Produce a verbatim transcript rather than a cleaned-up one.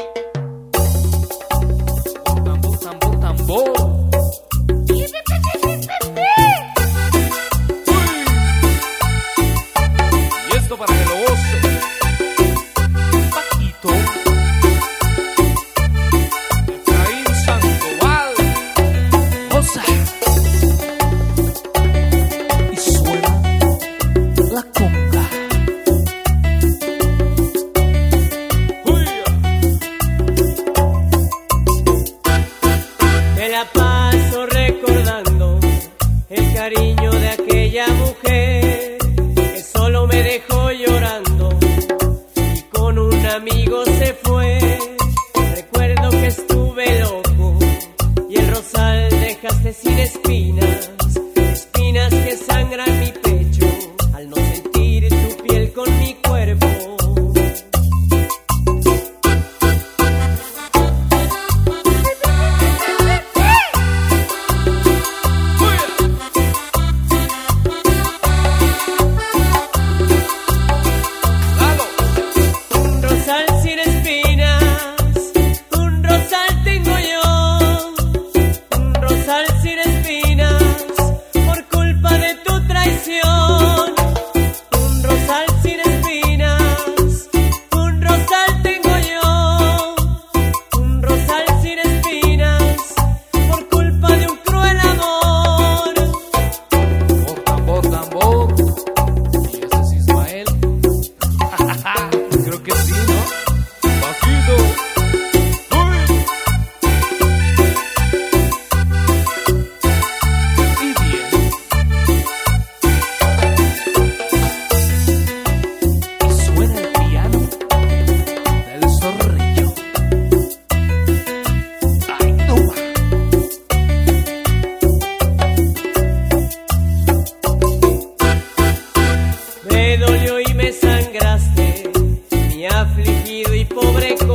Tambor, tambor, tambor. Y esto para que lo goce. Paquito. Efraín Sandoval. Goza. Y suena la conga. Me la paso recordando el cariño de aquella mujer que solo me dejó llorando y con un amigo se fue. Recuerdo que estuve loco y el rosal dejaste sin espinas, espinas que sangran mi pecho al no sentir tu piel con mi cuerpo. Un rosal sin espinas, un rosal tengo yo, un rosal sin espinas por culpa de tu traición. Un rosal sin espinas, un rosal tengo yo, un rosal sin espinas por culpa de un cruel amor. Tambor, tambor, tambor. Y ese es Ismael. Creo que sí, ¿no? Paquito. Uy. Y bien. Y suena el piano del zorrillo. Ay, toma. Me dolió y me sangraste, mi afligido y pobre